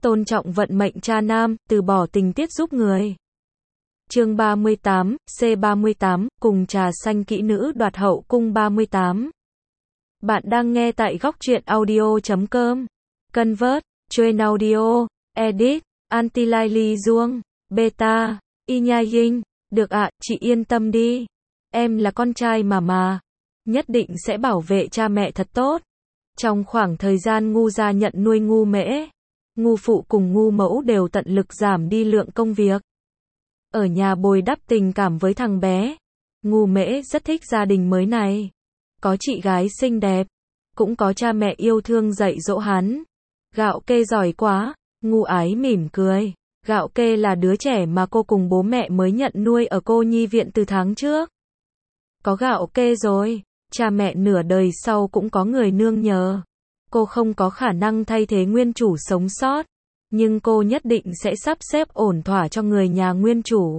Tôn trọng vận mệnh cha nam, từ bỏ tình tiết giúp người. Chương 38, C38, cùng trà xanh kỹ nữ đoạt hậu cung 38. Bạn đang nghe tại góc truyện audio.com. Convert, Train Audio, Edit, Anti-Lai Duong, Beta, Y Nha Yinh. Được ạ, chị yên tâm đi. Em là con trai mà. Nhất định sẽ bảo vệ cha mẹ thật tốt. Trong khoảng thời gian ngu gia nhận nuôi ngu mễ, ngu phụ cùng ngu mẫu đều tận lực giảm đi lượng công việc. Ở nhà bồi đắp tình cảm với thằng bé. Ngu mễ rất thích gia đình mới này. Có chị gái xinh đẹp, cũng có cha mẹ yêu thương dạy dỗ hắn. Gạo kê giỏi quá, ngu ái mỉm cười. Gạo kê là đứa trẻ mà cô cùng bố mẹ mới nhận nuôi ở cô nhi viện từ tháng trước. Có gạo kê rồi, cha mẹ nửa đời sau cũng có người nương nhờ. Cô không có khả năng thay thế nguyên chủ sống sót, nhưng cô nhất định sẽ sắp xếp ổn thỏa cho người nhà nguyên chủ.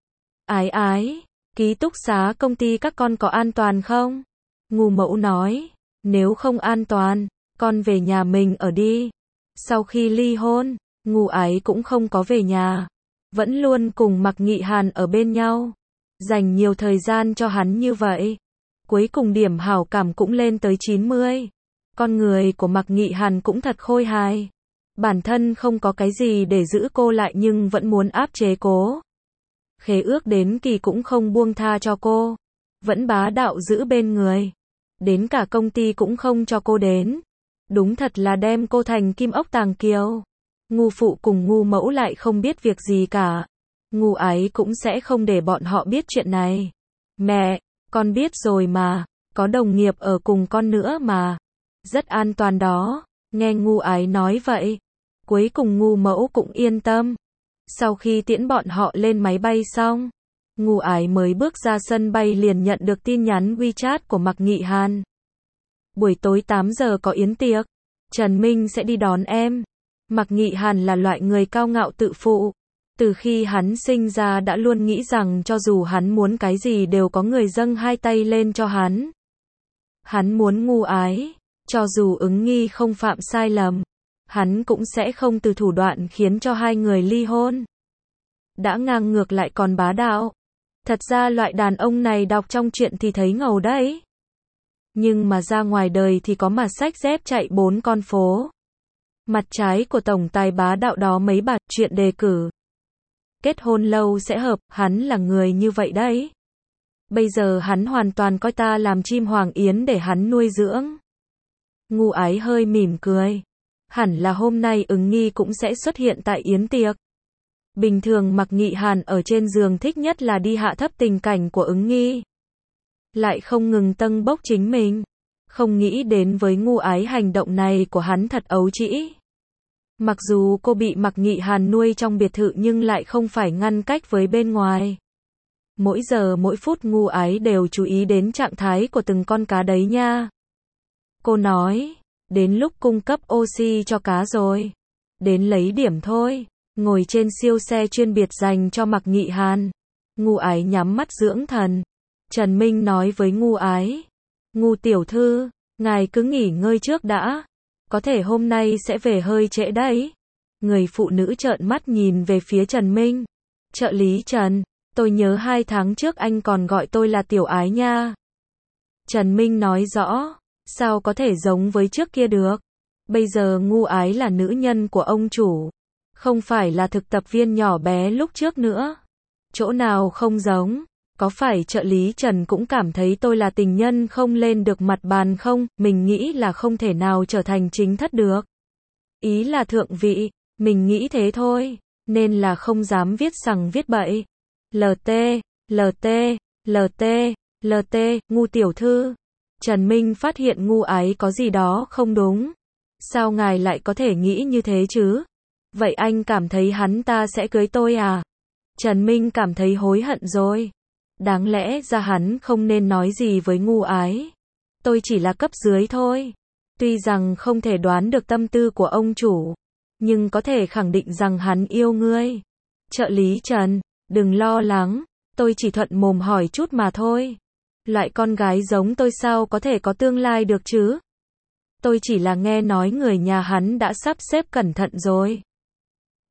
Ái, ký túc xá công ty các con có an toàn không? Ngu mẫu nói, nếu không an toàn, con về nhà mình ở đi. Sau khi ly hôn, ngu ái cũng không có về nhà, vẫn luôn cùng Mạc Nghị Hàn ở bên nhau, dành nhiều thời gian cho hắn như vậy. Cuối cùng điểm hảo cảm cũng lên tới 90. Con người của Mạc Nghị Hàn cũng thật khôi hài. Bản thân không có cái gì để giữ cô lại nhưng vẫn muốn áp chế cô. Khế ước đến kỳ cũng không buông tha cho cô. Vẫn bá đạo giữ bên người. Đến cả công ty cũng không cho cô đến. Đúng thật là đem cô thành kim ốc tàng kiều. Ngu phụ cùng ngu mẫu lại không biết việc gì cả. Ngu ái cũng sẽ không để bọn họ biết chuyện này. Mẹ, con biết rồi mà, có đồng nghiệp ở cùng con nữa mà. Rất an toàn đó. Nghe ngu ái nói vậy, cuối cùng ngu mẫu cũng yên tâm. Sau khi tiễn bọn họ lên máy bay xong, ngu ái mới bước ra sân bay liền nhận được tin nhắn WeChat của Mạc Nghị Hàn. Buổi tối 8 giờ có yến tiệc, Trần Minh sẽ đi đón em. Mạc Nghị Hàn là loại người cao ngạo tự phụ. Từ khi hắn sinh ra đã luôn nghĩ rằng cho dù hắn muốn cái gì đều có người dâng hai tay lên cho hắn. Hắn muốn ngu ái, cho dù ứng nghi không phạm sai lầm, hắn cũng sẽ không từ thủ đoạn khiến cho hai người ly hôn. Đã ngang ngược lại còn bá đạo. Thật ra loại đàn ông này đọc trong truyện thì thấy ngầu đấy. Nhưng mà ra ngoài đời thì có mà xách dép chạy 4 con phố. Mặt trái của tổng tài bá đạo đó mấy bạt chuyện đề cử. Kết hôn lâu sẽ hợp, hắn là người như vậy đấy. Bây giờ hắn hoàn toàn coi ta làm chim hoàng yến để hắn nuôi dưỡng. Ngu ái hơi mỉm cười. Hẳn là hôm nay ứng nghi cũng sẽ xuất hiện tại yến tiệc. Bình thường Mạc Nghị Hàn ở trên giường thích nhất là đi hạ thấp tình cảnh của ứng nghi. Lại không ngừng tâng bốc chính mình. Không nghĩ đến với ngu ái hành động này của hắn thật ấu trĩ. Mặc dù cô bị Mạc Nghị Hàn nuôi trong biệt thự nhưng lại không phải ngăn cách với bên ngoài. Mỗi giờ mỗi phút ngu ái đều chú ý đến trạng thái của từng con cá đấy nha. Cô nói, đến lúc cung cấp oxy cho cá rồi. Đến lấy điểm thôi. Ngồi trên siêu xe chuyên biệt dành cho Mạc Nghị Hàn. Ngu ái nhắm mắt dưỡng thần. Trần Minh nói với ngu ái. Ngu tiểu thư, ngài cứ nghỉ ngơi trước đã. Có thể hôm nay sẽ về hơi trễ đấy. Người phụ nữ trợn mắt nhìn về phía Trần Minh. Trợ lý Trần, tôi nhớ 2 tháng trước anh còn gọi tôi là tiểu ái nha. Trần Minh nói rõ. Sao có thể giống với trước kia được? Bây giờ ngu ái là nữ nhân của ông chủ. Không phải là thực tập viên nhỏ bé lúc trước nữa. Chỗ nào không giống? Có phải trợ lý Trần cũng cảm thấy tôi là tình nhân không lên được mặt bàn không? Mình nghĩ là không thể nào trở thành chính thất được. Ý là thượng vị, mình nghĩ thế thôi. Nên là không dám viết sằng viết bậy. LT, ngu tiểu thư. Trần Minh phát hiện ngu ái có gì đó không đúng. Sao ngài lại có thể nghĩ như thế chứ? Vậy anh cảm thấy hắn ta sẽ cưới tôi à? Trần Minh cảm thấy hối hận rồi. Đáng lẽ ra hắn không nên nói gì với ngu ái. Tôi chỉ là cấp dưới thôi. Tuy rằng không thể đoán được tâm tư của ông chủ, nhưng có thể khẳng định rằng hắn yêu ngươi. Trợ lý Trần, đừng lo lắng. Tôi chỉ thuận mồm hỏi chút mà thôi. Loại con gái giống tôi sao có thể có tương lai được chứ? Tôi chỉ là nghe nói người nhà hắn đã sắp xếp cẩn thận rồi.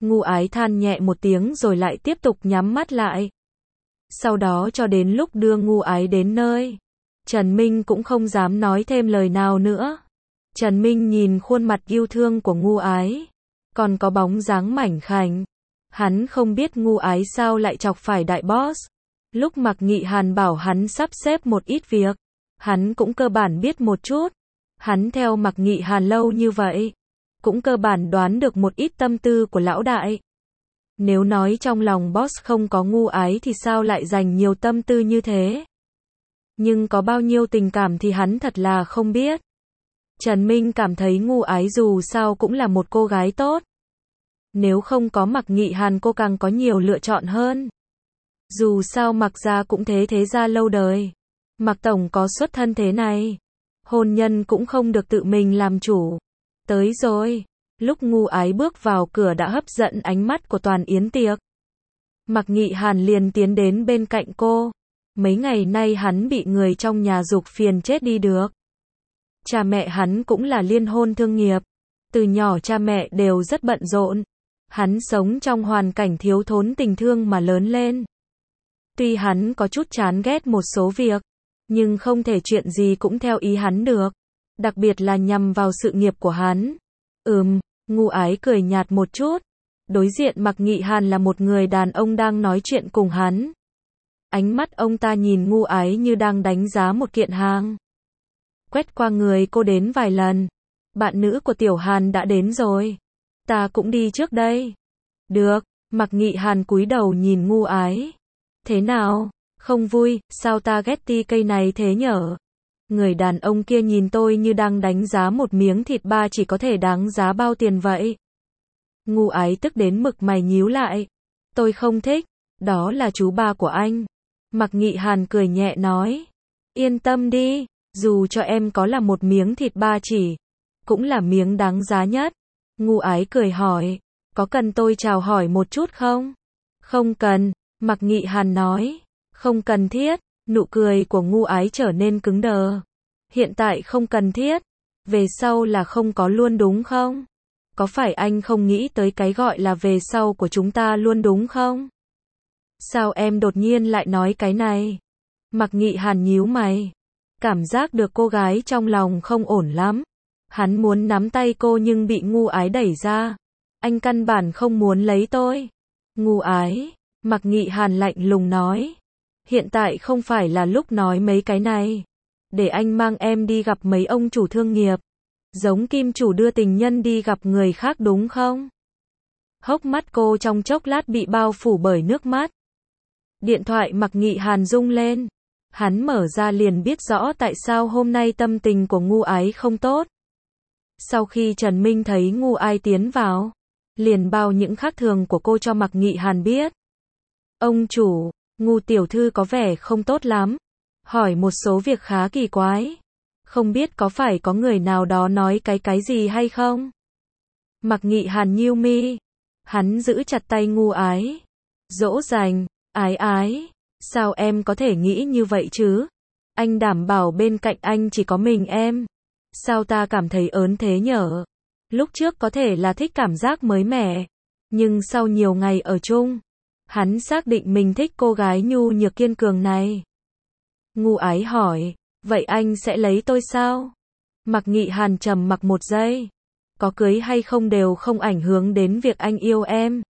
Ngu Ái than nhẹ một tiếng rồi lại tiếp tục nhắm mắt lại. Sau đó cho đến lúc đưa Ngu Ái đến nơi, Trần Minh cũng không dám nói thêm lời nào nữa. Trần Minh nhìn khuôn mặt yêu thương của Ngu Ái, còn có bóng dáng mảnh khảnh. Hắn không biết Ngu Ái sao lại chọc phải đại boss. Lúc Mạc Nghị Hàn bảo hắn sắp xếp một ít việc, hắn cũng cơ bản biết một chút. Hắn theo Mạc Nghị Hàn lâu như vậy, cũng cơ bản đoán được một ít tâm tư của lão đại. Nếu nói trong lòng boss không có Ngu Ái thì sao lại dành nhiều tâm tư như thế? Nhưng có bao nhiêu tình cảm thì hắn thật là không biết. Trần Minh cảm thấy Ngu Ái dù sao cũng là một cô gái tốt. Nếu không có Mạc Nghị Hàn cô càng có nhiều lựa chọn hơn. Dù sao Mạc gia cũng thế gia lâu đời. Mạc tổng có xuất thân thế này, hôn nhân cũng không được tự mình làm chủ. Tới rồi. Lúc Ngu Ái bước vào cửa đã hấp dẫn ánh mắt của toàn yến tiệc. Mạc Nghị Hàn liền tiến đến bên cạnh cô. Mấy ngày nay hắn bị người trong nhà giục phiền chết đi được. Cha mẹ hắn cũng là liên hôn thương nghiệp. Từ nhỏ cha mẹ đều rất bận rộn. Hắn sống trong hoàn cảnh thiếu thốn tình thương mà lớn lên. Tuy hắn có chút chán ghét một số việc, nhưng không thể chuyện gì cũng theo ý hắn được. Đặc biệt là nhằm vào sự nghiệp của hắn. Ngu Ái cười nhạt một chút. Đối diện Mạc Nghị Hàn là một người đàn ông đang nói chuyện cùng hắn. Ánh mắt ông ta nhìn Ngu Ái như đang đánh giá một kiện hàng. Quét qua người cô đến vài lần. Bạn nữ của Tiểu Hàn đã đến rồi. Ta cũng đi trước đây. Được. Mạc Nghị Hàn cúi đầu nhìn Ngu Ái. Thế nào? Không vui, sao ta ghét ti cây này thế nhở? Người đàn ông kia nhìn tôi như đang đánh giá một miếng thịt ba chỉ có thể đáng giá bao tiền vậy. Ngu Ái tức đến mực mày nhíu lại. Tôi không thích, đó là chú ba của anh. Mạc Nghị Hàn cười nhẹ nói. Yên tâm đi, dù cho em có là một miếng thịt ba chỉ, cũng là miếng đáng giá nhất. Ngu Ái cười hỏi, có cần tôi chào hỏi một chút không? Không cần, Mạc Nghị Hàn nói. Không cần thiết. Nụ cười của Ngu Ái trở nên cứng đờ. Hiện tại không cần thiết, về sau là không có luôn đúng không? Có phải anh không nghĩ tới cái gọi là về sau của chúng ta luôn đúng không? Sao em đột nhiên lại nói cái này? Mạc Nghị Hàn nhíu mày. Cảm giác được cô gái trong lòng không ổn lắm. Hắn muốn nắm tay cô nhưng bị Ngu Ái đẩy ra. Anh căn bản không muốn lấy tôi. Ngu Ái, Mạc Nghị Hàn lạnh lùng nói. Hiện tại không phải là lúc nói mấy cái này. Để anh mang em đi gặp mấy ông chủ thương nghiệp. Giống kim chủ đưa tình nhân đi gặp người khác đúng không? Hốc mắt cô trong chốc lát bị bao phủ bởi nước mắt. Điện thoại Mạc Nghị Hàn rung lên. Hắn mở ra liền biết rõ tại sao hôm nay tâm tình của Ngu Ái không tốt. Sau khi Trần Minh thấy Ngu Ái tiến vào, liền bao những khác thường của cô cho Mạc Nghị Hàn biết. Ông chủ, Ngu tiểu thư có vẻ không tốt lắm. Hỏi một số việc khá kỳ quái. Không biết có phải có người nào đó nói cái gì hay không? Mạc Nghị Hàn nhíu mi. Hắn giữ chặt tay Ngu Ái. Dỗ dành, Ái Ái, sao em có thể nghĩ như vậy chứ? Anh đảm bảo bên cạnh anh chỉ có mình em. Sao ta cảm thấy ớn thế nhở? Lúc trước có thể là thích cảm giác mới mẻ. Nhưng sau nhiều ngày ở chung, hắn xác định mình thích cô gái nhu nhược kiên cường này. Ngu Ái hỏi, vậy anh sẽ lấy tôi sao? Mạc Nghị Hàn trầm mặc một giây. Có cưới hay không đều không ảnh hưởng đến việc anh yêu em.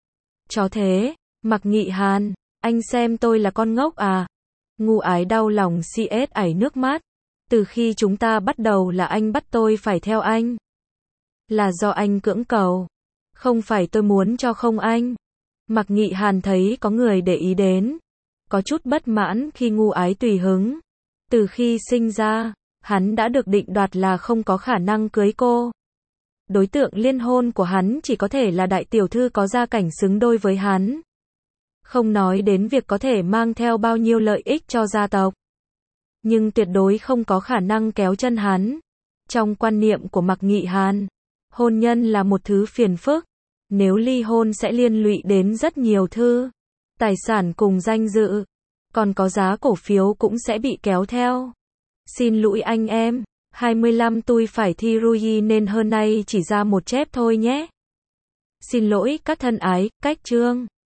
Chó thế, Mạc Nghị Hàn, anh xem tôi là con ngốc à? Ngu Ái đau lòng ảy nước mắt. Từ khi chúng ta bắt đầu là anh bắt tôi phải theo anh. Là do anh cưỡng cầu. Không phải tôi muốn cho không anh. Mạc Nghị Hàn thấy có người để ý đến. Có chút bất mãn khi Ngu Ái tùy hứng. Từ khi sinh ra, hắn đã được định đoạt là không có khả năng cưới cô. Đối tượng liên hôn của hắn chỉ có thể là đại tiểu thư có gia cảnh xứng đôi với hắn. Không nói đến việc có thể mang theo bao nhiêu lợi ích cho gia tộc. Nhưng tuyệt đối không có khả năng kéo chân hắn. Trong quan niệm của Mạc Nghị Hàn, hôn nhân là một thứ phiền phức. Nếu ly hôn sẽ liên lụy đến rất nhiều thứ. Tài sản cùng danh dự. Còn có giá cổ phiếu cũng sẽ bị kéo theo. Xin lỗi anh em. 25 tôi phải thi RUI nên hơn nay chỉ ra một chép thôi nhé. Xin lỗi các thân ái, cách chương.